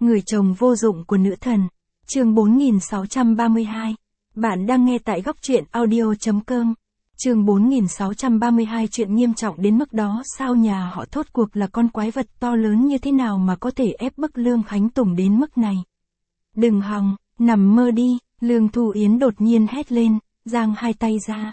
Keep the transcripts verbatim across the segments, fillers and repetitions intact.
Người chồng vô dụng của nữ thần. Chương bốn nghìn sáu trăm ba mươi hai. Bạn đang nghe tại góc truyện audio chấm com. Chương bốn nghìn sáu trăm ba mươi hai. Chuyện nghiêm trọng đến mức đó sao, nhà họ Thốt cuộc là con quái vật to lớn như thế nào mà có thể ép bức Lương Khánh Tùng đến mức này. Đừng hòng, nằm mơ đi, Lương Thu Yến đột nhiên hét lên, giang hai tay ra.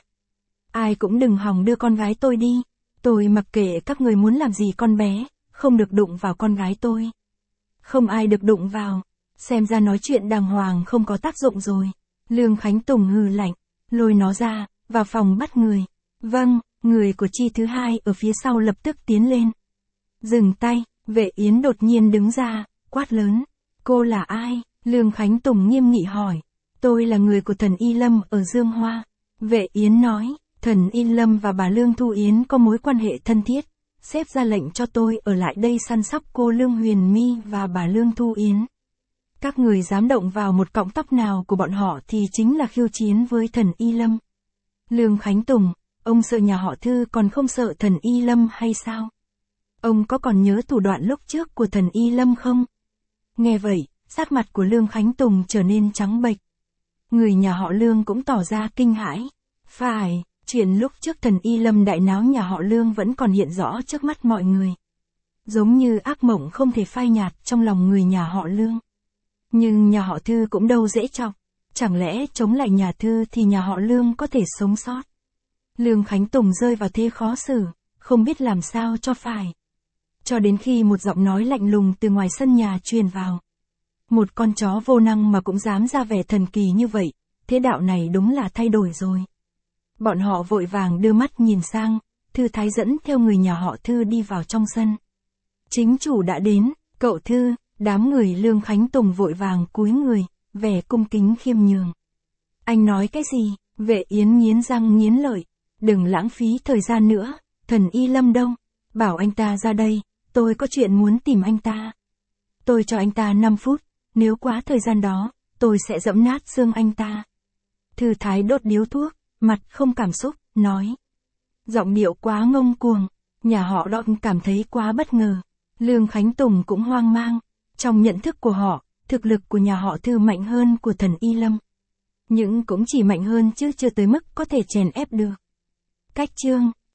Ai cũng đừng hòng đưa con gái tôi đi, tôi mặc kệ các người muốn làm gì con bé, không được đụng vào con gái tôi. Không ai được đụng vào, xem ra nói chuyện đàng hoàng không có tác dụng rồi. Lương Khánh Tùng hừ lạnh, lôi nó ra, vào phòng bắt người. Vâng, người của Chi thứ hai ở phía sau lập tức tiến lên. Dừng tay, Vệ Yến đột nhiên đứng ra, quát lớn. Cô là ai? Lương Khánh Tùng nghiêm nghị hỏi. Tôi là người của thần Y Lâm ở Dương Hoa. Vệ Yến nói, thần Y Lâm và bà Lương Thu Yến có mối quan hệ thân thiết. Sếp ra lệnh cho tôi ở lại đây săn sóc cô Lương Huyền My và bà Lương Thu Yến. Các người dám động vào một cọng tóc nào của bọn họ thì chính là khiêu chiến với thần Y Lâm. Lương Khánh Tùng, ông sợ nhà họ Thư còn không sợ thần Y Lâm hay sao? Ông có còn nhớ thủ đoạn lúc trước của thần Y Lâm không? Nghe vậy, sắc mặt của Lương Khánh Tùng trở nên trắng bệch. Người nhà họ Lương cũng tỏ ra kinh hãi. Phải, chuyện lúc trước thần Y Lâm đại náo nhà họ Lương vẫn còn hiện rõ trước mắt mọi người. Giống như ác mộng không thể phai nhạt trong lòng người nhà họ Lương. Nhưng nhà họ Thư cũng đâu dễ chọc. Chẳng lẽ chống lại nhà Thư thì nhà họ Lương có thể sống sót? Lương Khánh Tùng rơi vào thế khó xử, không biết làm sao cho phải. Cho đến khi một giọng nói lạnh lùng từ ngoài sân nhà truyền vào. Một con chó vô năng mà cũng dám ra vẻ thần kỳ như vậy, thế đạo này đúng là thay đổi rồi. Bọn họ vội vàng đưa mắt nhìn sang, Thư Thái dẫn theo người nhà họ Thư đi vào trong sân. Chính chủ đã đến, cậu Thư. Đám người Lương Khánh Tùng vội vàng cúi người, vẻ cung kính khiêm nhường. Anh nói cái gì? Vệ Yến nghiến răng nghiến lợi. Đừng lãng phí thời gian nữa, thần Y Lâm đâu? Bảo anh ta ra đây, tôi có chuyện muốn tìm anh ta. Tôi cho anh ta năm phút, nếu quá thời gian đó, tôi sẽ giẫm nát xương anh ta. Thư Thái đốt điếu thuốc, mặt không cảm xúc, nói. Giọng điệu quá ngông cuồng, nhà họ Đọn cảm thấy quá bất ngờ. Lương Khánh Tùng cũng hoang mang. Trong nhận thức của họ, thực lực của nhà họ Thư mạnh hơn của thần Y Lâm. Nhưng cũng chỉ mạnh hơn chứ chưa tới mức có thể chèn ép được. Cách chương